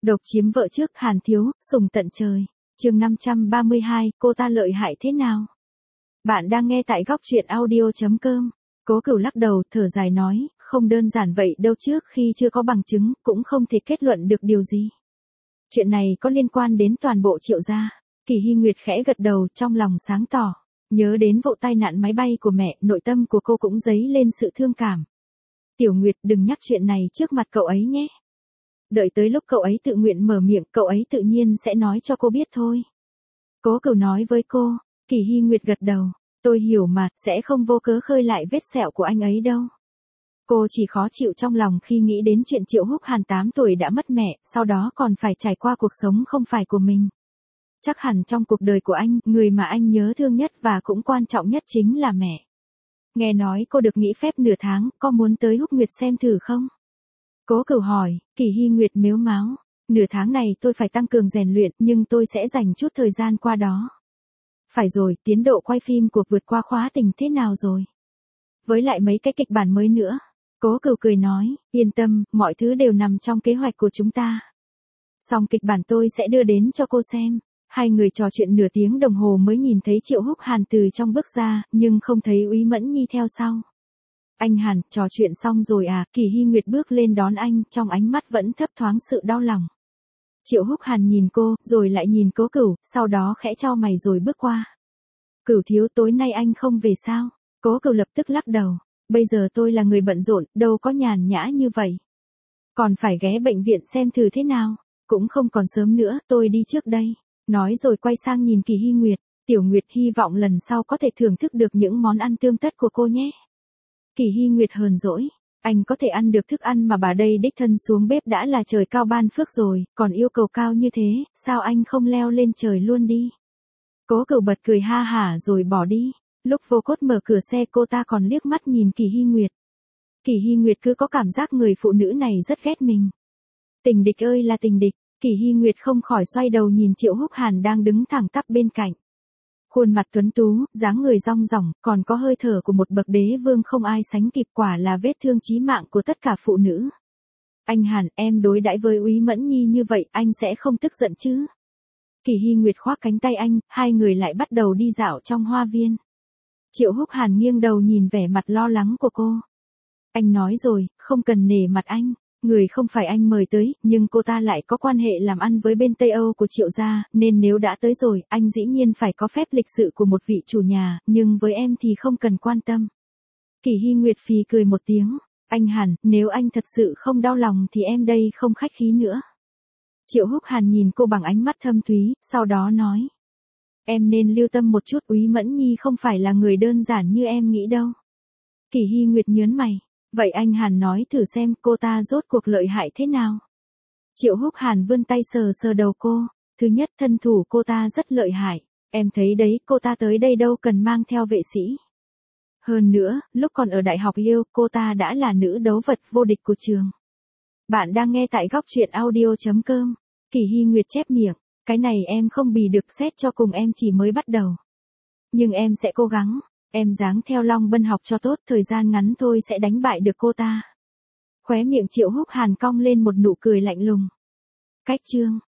Độc chiếm vợ trước Hàn thiếu, sủng tận trời. Chương 532, cô ta lợi hại thế nào? Bạn đang nghe tại góc truyện audio.com. Cố Cửu lắc đầu, thở dài nói, không đơn giản vậy đâu, trước khi chưa có bằng chứng, cũng không thể kết luận được điều gì. Chuyện này có liên quan đến toàn bộ Triệu gia. Kỳ Hy Nguyệt khẽ gật đầu, trong lòng sáng tỏ. Nhớ đến vụ tai nạn máy bay của mẹ, nội tâm của cô cũng dấy lên sự thương cảm. Tiểu Nguyệt, đừng nhắc chuyện này trước mặt cậu ấy nhé. Đợi tới lúc cậu ấy tự nguyện mở miệng, cậu ấy tự nhiên sẽ nói cho cô biết thôi. Cố Cửu nói với cô. Kỳ Hy Nguyệt gật đầu. Tôi hiểu mà, sẽ không vô cớ khơi lại vết sẹo của anh ấy đâu. Cô chỉ khó chịu trong lòng khi nghĩ đến chuyện Triệu Húc Hàn 8 tuổi đã mất mẹ, sau đó còn phải trải qua cuộc sống không phải của mình. Chắc hẳn trong cuộc đời của anh, người mà anh nhớ thương nhất và cũng quan trọng nhất chính là mẹ. Nghe nói cô được nghỉ phép nửa tháng, có muốn tới Húc Nguyệt xem thử không? Cố Cửu hỏi. Kỳ Hy Nguyệt mếu máo. Nửa tháng này tôi phải tăng cường rèn luyện, nhưng tôi sẽ dành chút thời gian qua đó. Phải rồi, tiến độ quay phim cuộc vượt qua khóa tình thế nào rồi? Với lại mấy cái kịch bản mới nữa. Cố Cửu cười nói, yên tâm, mọi thứ đều nằm trong kế hoạch của chúng ta. Xong kịch bản tôi sẽ đưa đến cho cô xem. Hai người trò chuyện nửa tiếng đồng hồ mới nhìn thấy Triệu Húc Hàn từ trong bước ra, nhưng không thấy Úy Mẫn Nhi theo sau. Anh Hàn, trò chuyện xong rồi à? Kỳ Hy Nguyệt bước lên đón anh, trong ánh mắt vẫn thấp thoáng sự đau lòng. Triệu Húc Hàn nhìn cô, rồi lại nhìn Cố Cửu, sau đó khẽ chau mày rồi bước qua. Cửu thiếu, tối nay anh không về sao? Cố Cửu lập tức lắc đầu. Bây giờ tôi là người bận rộn, đâu có nhàn nhã như vậy. Còn phải ghé bệnh viện xem thử thế nào. Cũng không còn sớm nữa, tôi đi trước đây. Nói rồi quay sang nhìn Kỳ Hy Nguyệt. Tiểu Nguyệt, hy vọng lần sau có thể thưởng thức được những món ăn tươm tất của cô nhé. Kỳ Hy Nguyệt hờn dỗi. Anh có thể ăn được thức ăn mà bà đây đích thân xuống bếp đã là trời cao ban phước rồi, còn yêu cầu cao như thế, sao anh không leo lên trời luôn đi? Cố Cửu bật cười ha hả rồi bỏ đi. Lúc Vô Cốt mở cửa xe, cô ta còn liếc mắt nhìn Kỳ Hy Nguyệt. Kỳ Hy Nguyệt cứ có cảm giác người phụ nữ này rất ghét mình. Tình địch ơi là tình địch. Kỳ Hy Nguyệt không khỏi xoay đầu nhìn Triệu Húc Hàn đang đứng thẳng tắp bên cạnh. Khuôn mặt tuấn tú, dáng người rong ròng, còn có hơi thở của một bậc đế vương không ai sánh kịp, quả là vết thương chí mạng của tất cả phụ nữ. Anh Hàn, em đối đãi với Úy Mẫn Nhi như vậy, anh sẽ không tức giận chứ? Kỳ Hy Nguyệt khoác cánh tay anh, hai người lại bắt đầu đi dạo trong hoa viên. Triệu Húc Hàn nghiêng đầu nhìn vẻ mặt lo lắng của cô. Anh nói rồi, không cần nể mặt anh. Người không phải anh mời tới, nhưng cô ta lại có quan hệ làm ăn với bên Tây Âu của Triệu gia, nên nếu đã tới rồi, anh dĩ nhiên phải có phép lịch sự của một vị chủ nhà, nhưng với em thì không cần quan tâm. Kỳ Hy Nguyệt phì cười một tiếng. Anh Hàn, nếu anh thật sự không đau lòng thì em đây không khách khí nữa. Triệu Húc Hàn nhìn cô bằng ánh mắt thâm thúy, sau đó nói. Em nên lưu tâm một chút, Úy Mẫn Nhi không phải là người đơn giản như em nghĩ đâu. Kỳ Hy Nguyệt nhớn mày. Vậy anh Hàn nói thử xem cô ta rốt cuộc lợi hại thế nào? Triệu Húc Hàn vươn tay sờ sờ đầu cô. Thứ nhất, thân thủ cô ta rất lợi hại. Em thấy đấy, cô ta tới đây đâu cần mang theo vệ sĩ. Hơn nữa, lúc còn ở đại học Yale, cô ta đã là nữ đấu vật vô địch của trường. Bạn đang nghe tại góc truyện audio.com. Kỳ Hy Nguyệt chép miệng. Cái này em không bì được, xét cho cùng em chỉ mới bắt đầu. Nhưng em sẽ cố gắng. Em dáng theo Long Bân học cho tốt, thời gian ngắn thôi sẽ đánh bại được cô ta. Khóe miệng Triệu Húc Hàn cong lên một nụ cười lạnh lùng. Cách chương.